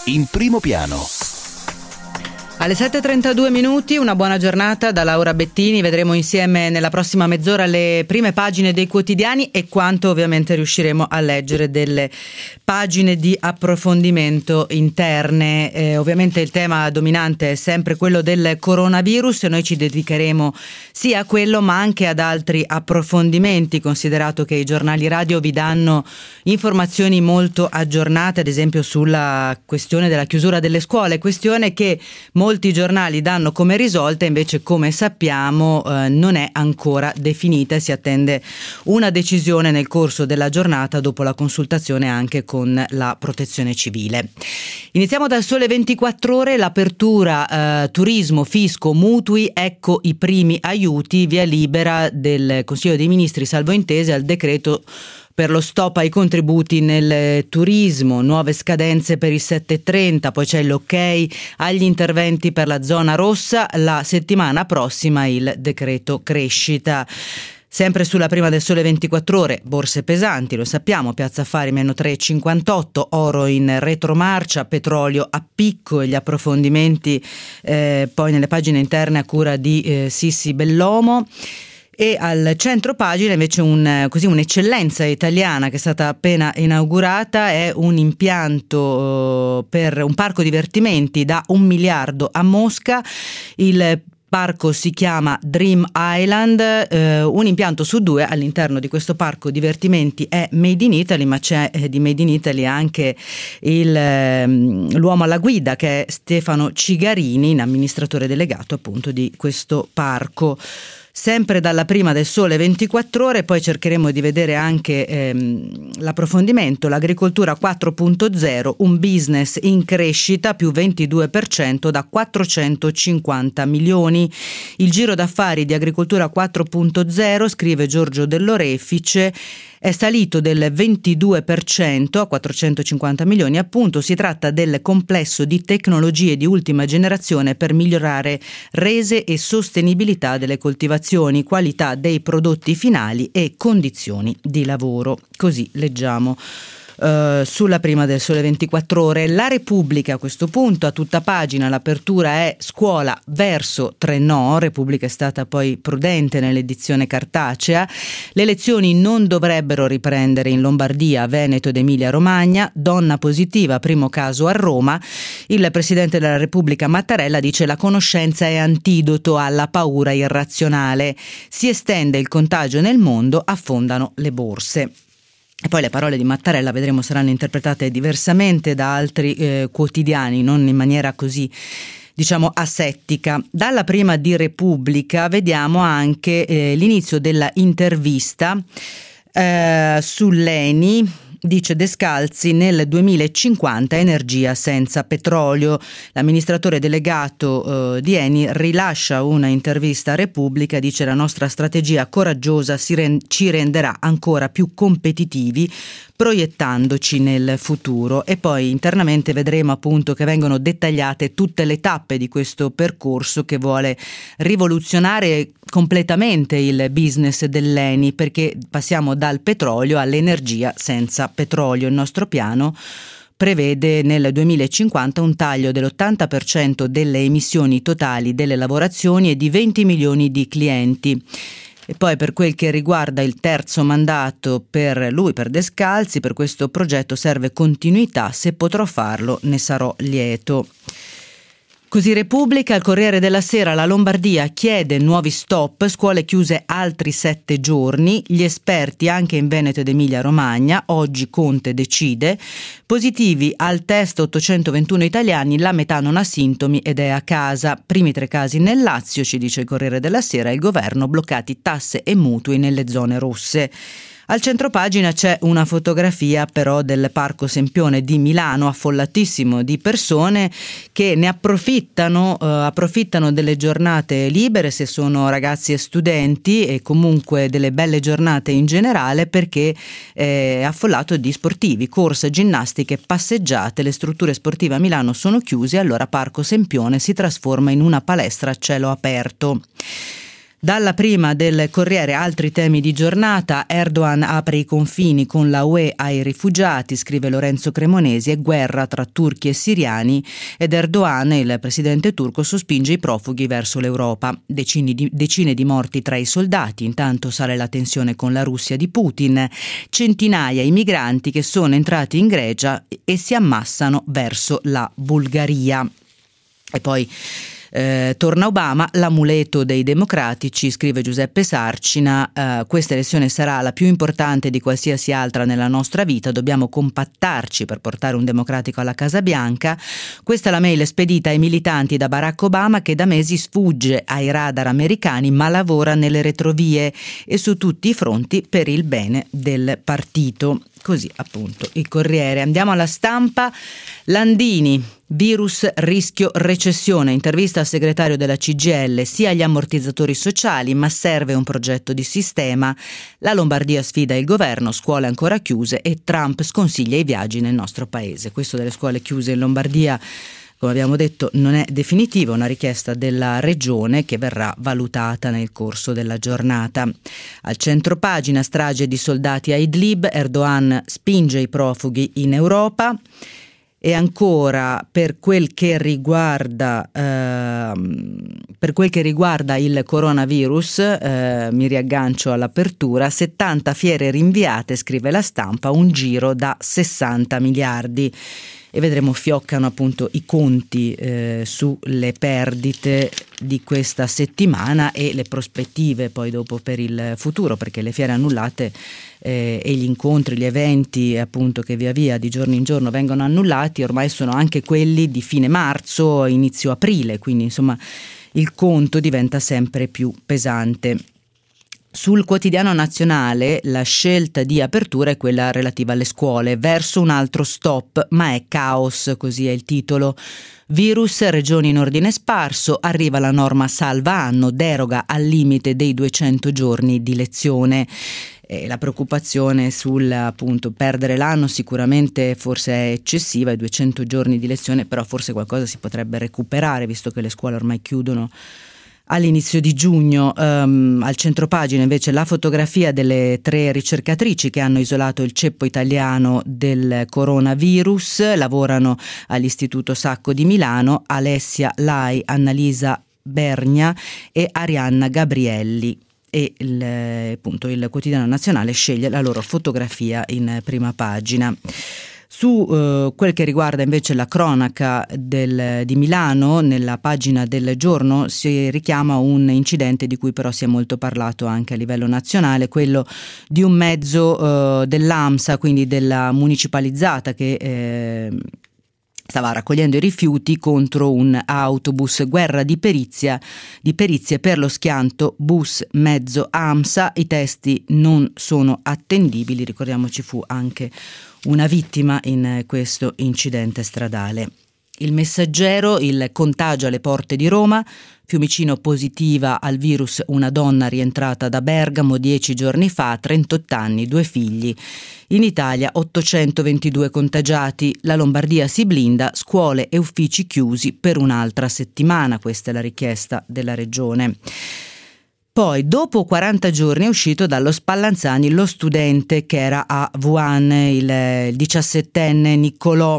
in primo piano. Alle 7:32 minuti, una buona giornata da Laura Bettini. Vedremo insieme nella prossima mezz'ora le prime pagine dei quotidiani e quanto ovviamente riusciremo a leggere delle pagine di approfondimento interne. Ovviamente il tema dominante è sempre quello del coronavirus e noi ci dedicheremo sia a quello ma anche ad altri approfondimenti, considerato che i giornali radio vi danno informazioni molto aggiornate, ad esempio sulla questione della chiusura delle scuole, questione che molti giornali danno come risolta, invece come sappiamo non è ancora definita e si attende una decisione nel corso della giornata dopo la consultazione anche con la Protezione Civile. Iniziamo dal Sole 24 Ore, l'apertura turismo, fisco, mutui, ecco i primi aiuti, via libera del Consiglio dei Ministri salvo intese al decreto per lo stop ai contributi nel turismo, nuove scadenze per il 7:30, poi c'è l'ok agli interventi per la zona rossa, la settimana prossima il decreto crescita. Sempre sulla prima del Sole 24 Ore, borse pesanti, lo sappiamo, Piazza Affari meno 3,58, oro in retromarcia, petrolio a picco e gli approfondimenti poi nelle pagine interne a cura di Sissi Bellomo. E al centro pagina invece un'eccellenza italiana che è stata appena inaugurata, è un impianto per un parco divertimenti da 1 miliardo a Mosca. Il parco si chiama Dream Island, un impianto su 2 all'interno di questo parco divertimenti è Made in Italy, ma c'è di Made in Italy anche l'uomo alla guida che è Stefano Cigarini, amministratore delegato appunto di questo parco. Sempre dalla prima del Sole 24 Ore, poi cercheremo di vedere anche l'approfondimento, l'agricoltura 4.0, un business in crescita più 22% da 450 milioni. Il giro d'affari di agricoltura 4.0, scrive Giorgio Dell'Orefice, è salito del 22% a 450 milioni, appunto si tratta del complesso di tecnologie di ultima generazione per migliorare rese e sostenibilità delle coltivazioni, qualità dei prodotti finali e condizioni di lavoro. Così leggiamo sulla prima del Sole 24 Ore. La Repubblica a questo punto a tutta pagina, l'apertura è scuola verso 3 no, Repubblica è stata poi prudente nell'edizione cartacea, le lezioni non dovrebbero riprendere in Lombardia, Veneto ed Emilia Romagna, donna positiva, primo caso a Roma, il Presidente della Repubblica Mattarella dice la conoscenza è antidoto alla paura irrazionale, si estende il contagio nel mondo, affondano le borse. E poi le parole di Mattarella, vedremo, saranno interpretate diversamente da altri quotidiani, non in maniera così, diciamo, asettica. Dalla prima di Repubblica vediamo anche l'inizio della intervista sull'ENI. Dice Descalzi, nel 2050 energia senza petrolio. L'amministratore delegato di Eni rilascia una intervista a Repubblica, dice la nostra strategia coraggiosa ci renderà ancora più competitivi proiettandoci nel futuro. E poi internamente vedremo appunto che vengono dettagliate tutte le tappe di questo percorso che vuole rivoluzionare completamente il business dell'Eni, perché passiamo dal petrolio all'energia senza petrolio. Il nostro piano prevede nel 2050 un taglio dell'80% delle emissioni totali delle lavorazioni e di 20 milioni di clienti. E poi per quel che riguarda il terzo mandato per lui, per Descalzi, per questo progetto serve continuità, se potrò farlo ne sarò lieto. Così Repubblica, il Corriere della Sera, la Lombardia chiede nuovi stop, scuole chiuse altri 7 giorni, gli esperti anche in Veneto ed Emilia Romagna, oggi Conte decide, positivi al test 821 italiani, la metà non ha sintomi ed è a casa, primi 3 casi nel Lazio, ci dice il Corriere della Sera, il governo bloccati tasse e mutui nelle zone rosse. Al centropagina c'è una fotografia però del Parco Sempione di Milano, affollatissimo di persone che ne approfittano delle giornate libere, se sono ragazzi e studenti, e comunque delle belle giornate in generale, perché è affollato di sportivi, corse, ginnastiche, passeggiate. Le strutture sportive a Milano sono chiuse, allora Parco Sempione si trasforma in una palestra a cielo aperto. Dalla prima del Corriere, altri temi di giornata. Erdogan apre i confini con la UE ai rifugiati, scrive Lorenzo Cremonesi, e guerra tra turchi e siriani, ed Erdogan, il presidente turco, sospinge i profughi verso l'Europa. Decine di morti tra i soldati, intanto sale la tensione con la Russia di Putin, centinaia i migranti che sono entrati in Grecia e si ammassano verso la Bulgaria. E poi torna Obama, l'amuleto dei democratici, scrive Giuseppe Sarcina. Questa elezione sarà la più importante di qualsiasi altra nella nostra vita, dobbiamo compattarci per portare un democratico alla Casa Bianca. Questa è la mail spedita ai militanti da Barack Obama, che da mesi sfugge ai radar americani ma lavora nelle retrovie e su tutti i fronti per il bene del partito. Così appunto il Corriere. Andiamo alla Stampa. Landini, virus, rischio, recessione. Intervista al segretario della CGIL, sia agli ammortizzatori sociali, ma serve un progetto di sistema. La Lombardia sfida il governo, scuole ancora chiuse e Trump sconsiglia i viaggi nel nostro paese. Questo delle scuole chiuse in Lombardia, come abbiamo detto, non è definitivo, è una richiesta della regione che verrà valutata nel corso della giornata. Al centropagina, strage di soldati a Idlib, Erdogan spinge i profughi in Europa. E ancora, per quel che riguarda il coronavirus, mi riaggancio all'apertura, 70 fiere rinviate, scrive la Stampa, un giro da 60 miliardi. E vedremo, fioccano appunto i conti sulle perdite di questa settimana e le prospettive poi dopo per il futuro, perché le fiere annullate e gli incontri, gli eventi appunto che via via di giorno in giorno vengono annullati, ormai sono anche quelli di fine marzo, inizio aprile, quindi insomma il conto diventa sempre più pesante. Sul Quotidiano Nazionale la scelta di apertura è quella relativa alle scuole, verso un altro stop, ma è caos, così è il titolo. Virus, regioni in ordine sparso, arriva la norma salva anno, deroga al limite dei 200 giorni di lezione. La preoccupazione sul appunto perdere l'anno sicuramente forse è eccessiva, i 200 giorni di lezione, però forse qualcosa si potrebbe recuperare visto che le scuole ormai chiudono all'inizio di giugno. Al centropagina invece la fotografia delle 3 ricercatrici che hanno isolato il ceppo italiano del coronavirus, lavorano all'Istituto Sacco di Milano, Alessia Lai, Annalisa Bergna e Arianna Gabrielli. E il Quotidiano Nazionale sceglie la loro fotografia in prima pagina. Su quel che riguarda invece la cronaca di Milano, nella pagina del Giorno si richiama un incidente di cui però si è molto parlato anche a livello nazionale, quello di un mezzo dell'AMSA, quindi della municipalizzata, che stava raccogliendo i rifiuti contro un autobus. Guerra di perizie per lo schianto bus mezzo AMSA. I testi non sono attendibili, ricordiamoci fu anche una vittima in questo incidente stradale. Il Messaggero, il contagio alle porte di Roma, Fiumicino positiva al virus una donna rientrata da Bergamo 10 giorni fa, 38 anni, 2 figli. In Italia 822 contagiati, la Lombardia si blinda, scuole e uffici chiusi per un'altra settimana, questa è la richiesta della regione. Poi, dopo 40 giorni, è uscito dallo Spallanzani lo studente che era a Wuhan, il 17enne Niccolò.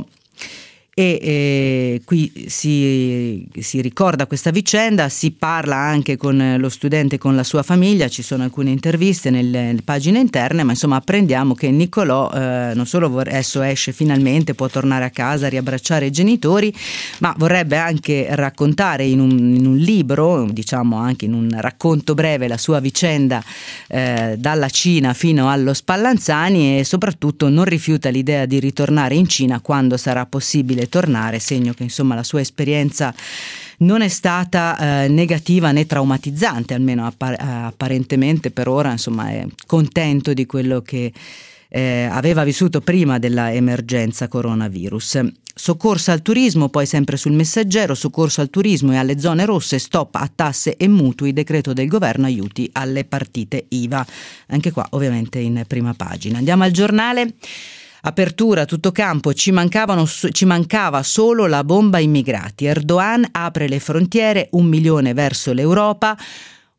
E qui si ricorda questa vicenda, si parla anche con lo studente e con la sua famiglia, ci sono alcune interviste nelle pagine interne, ma insomma apprendiamo che Niccolò non solo adesso esce finalmente, può tornare a casa, riabbracciare i genitori, ma vorrebbe anche raccontare in un libro, diciamo anche in un racconto breve, la sua vicenda dalla Cina fino allo Spallanzani, e soprattutto non rifiuta l'idea di ritornare in Cina quando sarà possibile tornare, segno che insomma la sua esperienza non è stata negativa né traumatizzante, almeno apparentemente per ora, insomma è contento di quello che aveva vissuto prima della emergenza coronavirus. Soccorso al turismo, poi sempre sul Messaggero, soccorso al turismo e alle zone rosse, stop a tasse e mutui, decreto del governo aiuti alle partite IVA. Anche qua ovviamente in prima pagina. Andiamo al Giornale. Apertura tutto campo, ci mancava solo la bomba immigrati. Erdogan apre le frontiere, 1 milione verso l'Europa.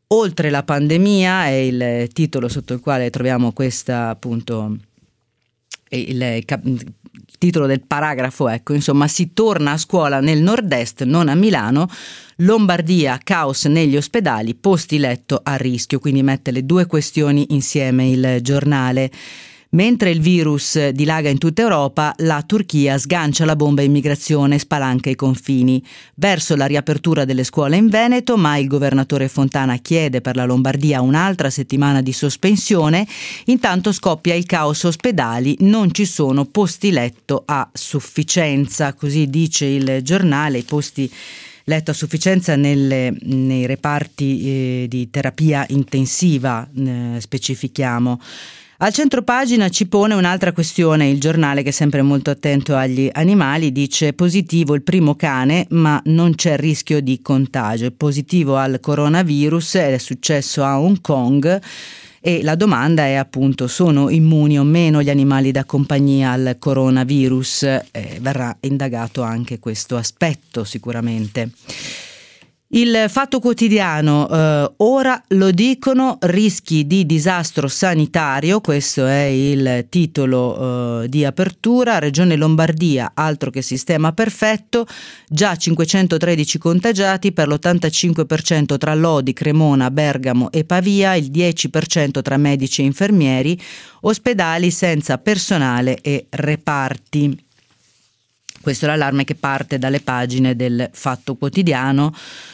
Oltre la pandemia è il titolo sotto il quale troviamo questa, appunto, il titolo del paragrafo, ecco, insomma, si torna a scuola nel nord-est, non a Milano. Lombardia, caos negli ospedali, posti letto a rischio, quindi mette le due questioni insieme il giornale. Mentre il virus dilaga in tutta Europa, la Turchia sgancia la bomba immigrazione e spalanca i confini. Verso la riapertura delle scuole in Veneto, ma il governatore Fontana chiede per la Lombardia un'altra settimana di sospensione. Intanto scoppia il caos ospedali, non ci sono posti letto a sufficienza, così dice il giornale. I posti letto a sufficienza nei reparti di terapia intensiva, specifichiamo. Al centropagina ci pone un'altra questione il giornale, che è sempre molto attento agli animali. Dice: positivo il primo cane ma non c'è rischio di contagio, è positivo al coronavirus ed è successo a Hong Kong. E la domanda è appunto: sono immuni o meno gli animali da compagnia al coronavirus? Verrà indagato anche questo aspetto sicuramente. Il Fatto Quotidiano, ora lo dicono, rischi di disastro sanitario, questo è il titolo di apertura. Regione Lombardia, altro che sistema perfetto, già 513 contagiati per l'85% tra Lodi, Cremona, Bergamo e Pavia, il 10% tra medici e infermieri, ospedali senza personale e reparti. Questo è l'allarme che parte dalle pagine del Fatto Quotidiano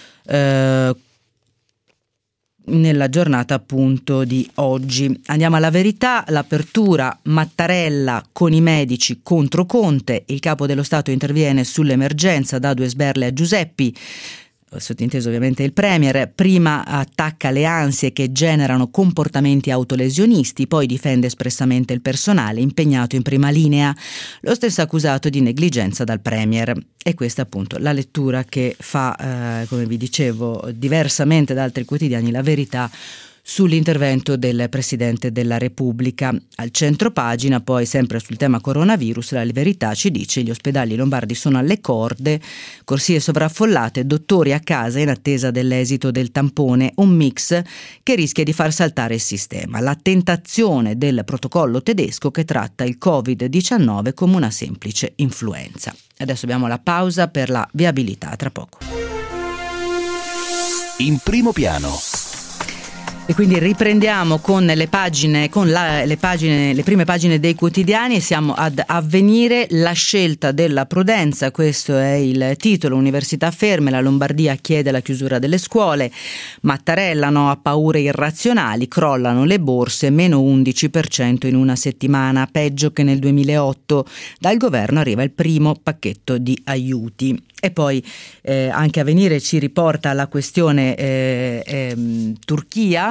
nella giornata appunto di oggi. Andiamo alla Verità. L'apertura, Mattarella con i medici contro Conte, il capo dello Stato interviene sull'emergenza, dà due sberle a Giuseppi, sottinteso ovviamente il premier. Prima attacca le ansie che generano comportamenti autolesionisti, poi difende espressamente il personale impegnato in prima linea, lo stesso accusato di negligenza dal premier. E questa è appunto la lettura che fa, come vi dicevo, diversamente da altri quotidiani, La Verità sull'intervento del Presidente della Repubblica. Al centropagina, poi sempre sul tema coronavirus, La Verità ci dice: gli ospedali lombardi sono alle corde, corsie sovraffollate, dottori a casa in attesa dell'esito del tampone, un mix che rischia di far saltare il sistema. La tentazione del protocollo tedesco che tratta il Covid-19 come una semplice influenza. Adesso abbiamo la pausa per la viabilità, tra poco. In primo piano. E quindi riprendiamo con le pagine, le prime pagine dei quotidiani, e siamo ad Avvenire. La scelta della prudenza, questo è il titolo. Università ferme, la Lombardia chiede la chiusura delle scuole. Mattarella no a paure irrazionali, crollano le borse, meno 11% in una settimana, peggio che nel 2008. Dal governo arriva il primo pacchetto di aiuti. E poi anche Avvenire ci riporta alla questione Turchia.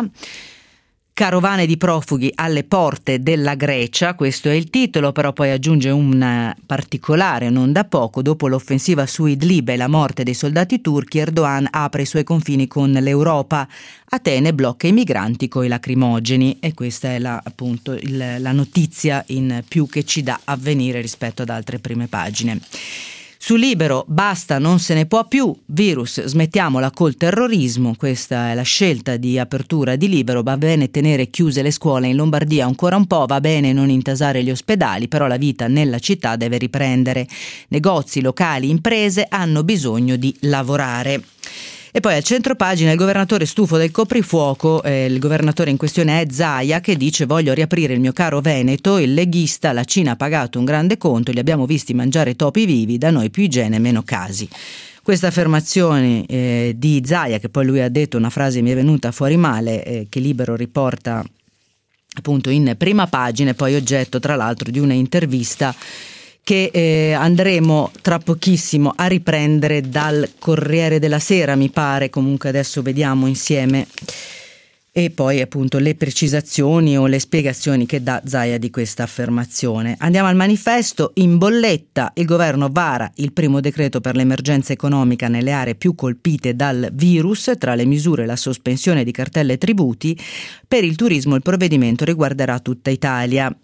Carovane di profughi alle porte della Grecia, questo è il titolo, però poi aggiunge un particolare non da poco: dopo l'offensiva su Idlib e la morte dei soldati turchi, Erdogan apre i suoi confini con l'Europa. Atene blocca i migranti coi lacrimogeni, e questa è la notizia in più che ci dà Avvenire rispetto ad altre prime pagine. Su Libero, basta, non se ne può più, virus, smettiamola col terrorismo. Questa è la scelta di apertura di Libero. Va bene tenere chiuse le scuole in Lombardia ancora un po', va bene non intasare gli ospedali, però la vita nella città deve riprendere. Negozi, locali, imprese hanno bisogno di lavorare. E poi al centropagina il governatore stufo del coprifuoco, il governatore in questione è Zaia, che dice: voglio riaprire il mio caro Veneto, il leghista, la Cina ha pagato un grande conto, li abbiamo visti mangiare topi vivi, da noi più igiene meno casi. Questa affermazione di Zaia, che poi lui ha detto una frase mi è venuta fuori male, che Libero riporta appunto in prima pagina, e poi oggetto tra l'altro di una intervista che andremo tra pochissimo a riprendere dal Corriere della Sera, mi pare. Comunque adesso vediamo insieme, e poi appunto le precisazioni o le spiegazioni che dà Zaia di questa affermazione. Andiamo al Manifesto. In bolletta, il governo vara il primo decreto per l'emergenza economica nelle aree più colpite dal virus, tra le misure la sospensione di cartelle e tributi. Per il turismo il provvedimento riguarderà tutta Italia.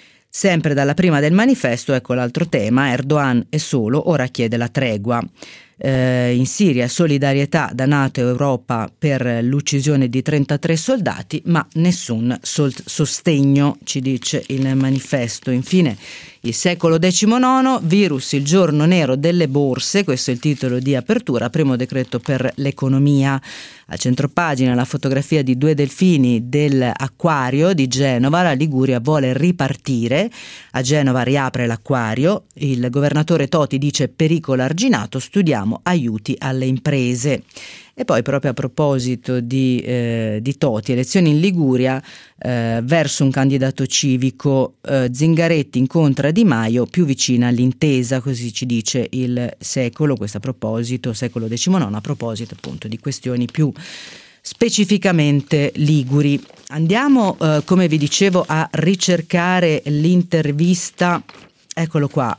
Sempre dalla prima del Manifesto, ecco l'altro tema: Erdogan è solo, ora chiede la tregua. in Siria, solidarietà da NATO e Europa per l'uccisione di 33 soldati, ma nessun sostegno, ci dice il manifesto. Infine, il secolo XIX, virus, il giorno nero delle borse, questo è il titolo di apertura, primo decreto per l'economia. A centropagina la fotografia di 2 delfini dell'acquario di Genova. La Liguria vuole ripartire, a Genova riapre l'acquario, il governatore Toti dice pericolo arginato, studiamo aiuti alle imprese. E poi proprio a proposito di Toti, elezioni in Liguria, verso un candidato civico, Zingaretti incontra Di Maio più vicina all'intesa, così ci dice il secolo, questo a proposito, secolo XIX, a proposito appunto di questioni più specificamente liguri. Andiamo, come vi dicevo, a ricercare l'intervista. Eccolo qua,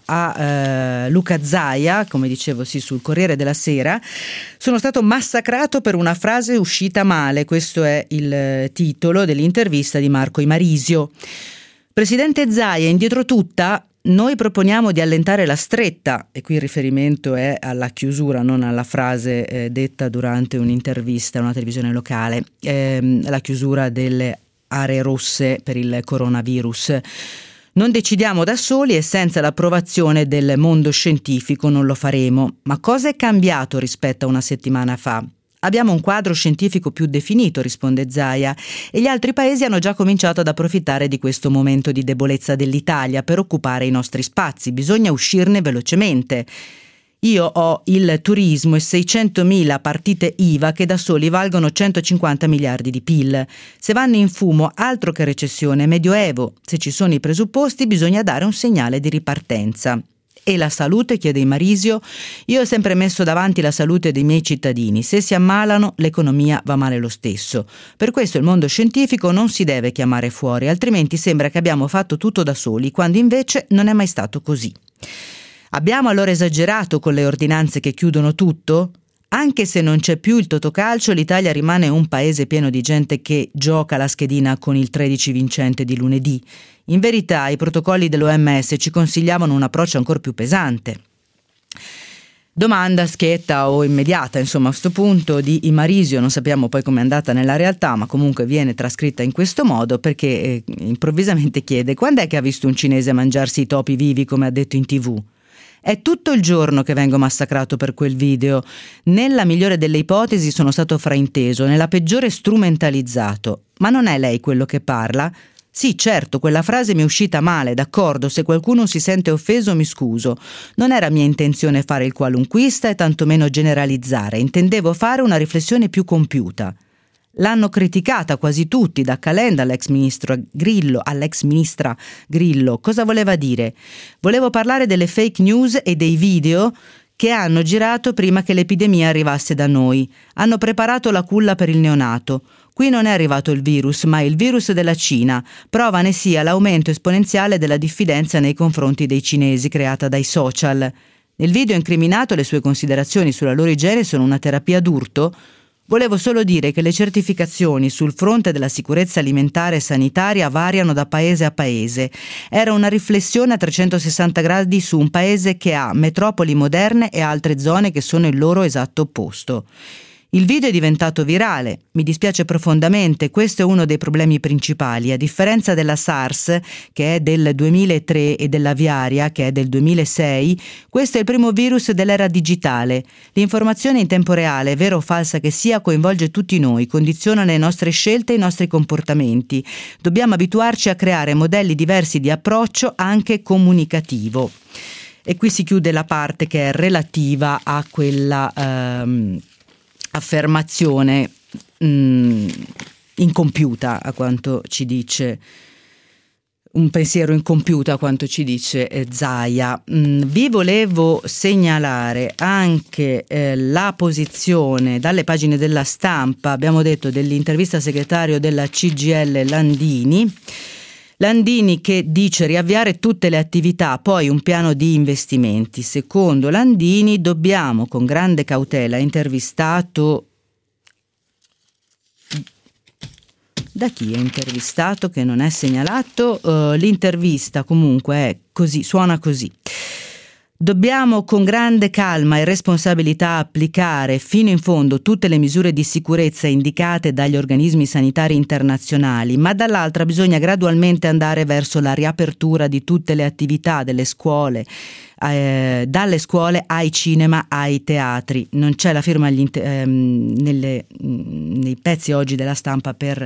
a Luca Zaia, come dicevo sul Corriere della Sera. Sono stato massacrato per una frase uscita male, questo è il titolo dell'intervista di Marco Imarisio. Presidente Zaia, indietro tutta, noi proponiamo di allentare la stretta, e qui il riferimento è alla chiusura, non alla frase detta durante un'intervista a una televisione locale, la chiusura delle aree rosse per il coronavirus. Non decidiamo da soli e senza l'approvazione del mondo scientifico non lo faremo. Ma cosa è cambiato rispetto a una settimana fa? Abbiamo un quadro scientifico più definito, risponde Zaia, e gli altri paesi hanno già cominciato ad approfittare di questo momento di debolezza dell'Italia per occupare i nostri spazi. Bisogna uscirne velocemente. Io ho il turismo e 600.000 partite IVA che da soli valgono 150 miliardi di PIL. Se vanno in fumo, altro che recessione, medioevo. Se ci sono i presupposti, bisogna dare un segnale di ripartenza. E la salute, chiede Imarisio? Io ho sempre messo davanti la salute dei miei cittadini. Se si ammalano, l'economia va male lo stesso. Per questo il mondo scientifico non si deve chiamare fuori, altrimenti sembra che abbiamo fatto tutto da soli, quando invece non è mai stato così. Abbiamo allora esagerato con le ordinanze che chiudono tutto? Anche se non c'è più il totocalcio, l'Italia rimane un paese pieno di gente che gioca la schedina con il 13 vincente di lunedì. In verità, i protocolli dell'OMS ci consigliavano un approccio ancora più pesante. Domanda schietta o immediata, insomma, a questo punto di Imarisio, non sappiamo poi com'è andata nella realtà, ma comunque viene trascritta in questo modo perché improvvisamente chiede: quando è che ha visto un cinese mangiarsi i topi vivi come ha detto in TV? È tutto il giorno che vengo massacrato per quel video. Nella migliore delle ipotesi sono stato frainteso, nella peggiore strumentalizzato. Ma non è lei quello che parla? Sì, certo, quella frase mi è uscita male, d'accordo, se qualcuno si sente offeso mi scuso. Non era mia intenzione fare il qualunquista e tantomeno generalizzare, intendevo fare una riflessione più compiuta. L'hanno criticata quasi tutti, da Calenda all'ex ministra Grillo. Cosa voleva dire? Volevo parlare delle fake news e dei video che hanno girato prima che l'epidemia arrivasse da noi. Hanno preparato la culla per il neonato. Qui non è arrivato il virus, ma il virus della Cina. Prova ne sia l'aumento esponenziale della diffidenza nei confronti dei cinesi creata dai social. Nel video incriminato le sue considerazioni sulla loro igiene sono una terapia d'urto? Volevo solo dire che le certificazioni sul fronte della sicurezza alimentare e sanitaria variano da paese a paese. Era una riflessione a 360 gradi su un paese che ha metropoli moderne e altre zone che sono il loro esatto opposto. Il video è diventato virale, mi dispiace profondamente, questo è uno dei problemi principali. A differenza della SARS, che è del 2003, e dell'aviaria, che è del 2006, questo è il primo virus dell'era digitale. L'informazione in tempo reale, vera o falsa che sia, coinvolge tutti noi, condiziona le nostre scelte e i nostri comportamenti. Dobbiamo abituarci a creare modelli diversi di approccio anche comunicativo. E qui si chiude la parte che è relativa a quella affermazione incompiuta, a quanto ci dice, un pensiero incompiuto a quanto ci dice Zaia. Vi volevo segnalare anche la posizione dalle pagine della Stampa, abbiamo detto, dell'intervista al segretario della CGIL Landini che dice riavviare tutte le attività, poi un piano di investimenti. Secondo Landini dobbiamo con grande cautela, intervistato da chi è intervistato che non è segnalato, l'intervista comunque è così, suona così. Dobbiamo con grande calma e responsabilità applicare fino in fondo tutte le misure di sicurezza indicate dagli organismi sanitari internazionali, ma dall'altra bisogna gradualmente andare verso la riapertura di tutte le attività delle scuole, dalle scuole ai cinema, ai teatri. Non c'è la firma nei pezzi oggi della Stampa per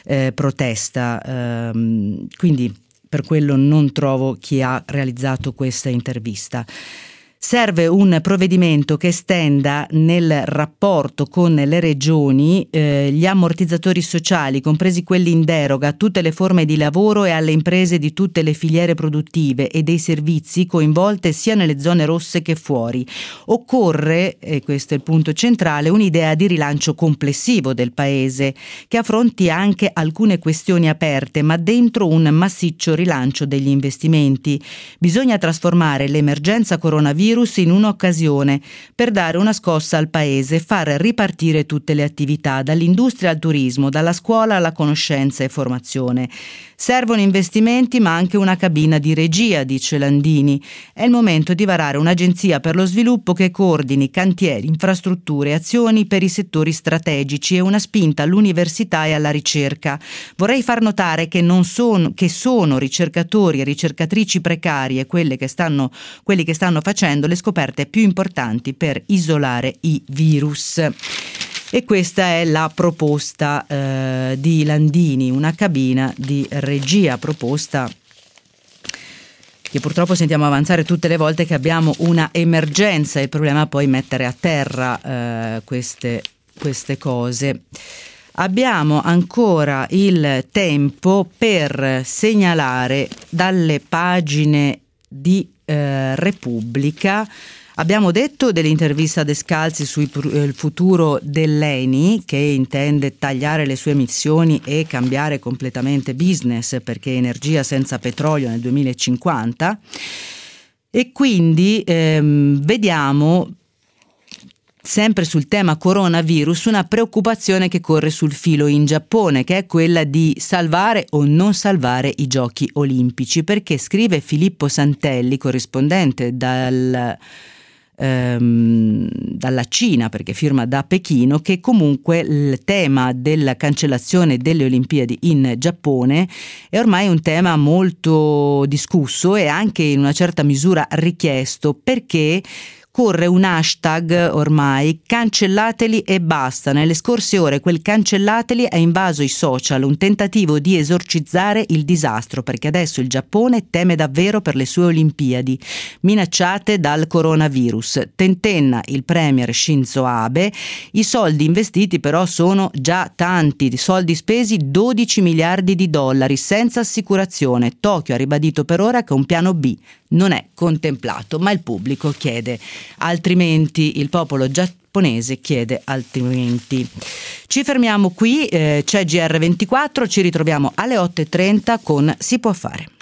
protesta, quindi per quello non trovo chi ha realizzato questa intervista. Serve un provvedimento che estenda nel rapporto con le regioni gli ammortizzatori sociali, compresi quelli in deroga, a tutte le forme di lavoro e alle imprese di tutte le filiere produttive e dei servizi coinvolte sia nelle zone rosse che fuori. Occorre, e questo è il punto centrale, un'idea di rilancio complessivo del Paese che affronti anche alcune questioni aperte, ma dentro un massiccio rilancio degli investimenti. Bisogna trasformare l'emergenza coronavirus in un'occasione per dare una scossa al Paese e far ripartire tutte le attività, dall'industria al turismo, dalla scuola alla conoscenza e formazione. Servono investimenti ma anche una cabina di regia, dice Landini. È il momento di varare un'agenzia per lo sviluppo che coordini cantieri, infrastrutture e azioni per i settori strategici e una spinta all'università e alla ricerca. Vorrei far notare che sono ricercatori e ricercatrici precari e quelli che stanno facendo le scoperte più importanti per isolare i virus. E questa è la proposta di Landini, una cabina di regia, proposta che purtroppo sentiamo avanzare tutte le volte che abbiamo una emergenza. Il problema è poi mettere a terra queste cose. Abbiamo ancora il tempo per segnalare dalle pagine di Repubblica. Abbiamo detto dell'intervista a Descalzi sul futuro dell'ENI, che intende tagliare le sue emissioni e cambiare completamente business, perché energia senza petrolio nel 2050. E quindi vediamo sempre sul tema coronavirus una preoccupazione che corre sul filo in Giappone, che è quella di salvare o non salvare i giochi olimpici, perché scrive Filippo Santelli, corrispondente dalla Cina, perché firma da Pechino, che comunque il tema della cancellazione delle Olimpiadi in Giappone è ormai un tema molto discusso e anche in una certa misura richiesto, perché corre un hashtag ormai, cancellateli e basta. Nelle scorse ore quel cancellateli ha invaso i social, un tentativo di esorcizzare il disastro, perché adesso il Giappone teme davvero per le sue Olimpiadi, minacciate dal coronavirus. Tentenna il premier Shinzo Abe, i soldi investiti però sono già tanti, soldi spesi $12 miliardi, senza assicurazione. Tokyo ha ribadito per ora che un piano B non è contemplato, ma il pubblico chiede altrimenti, il popolo giapponese chiede altrimenti. Ci fermiamo qui, c'è GR24, ci ritroviamo alle 8:30 con Si può fare.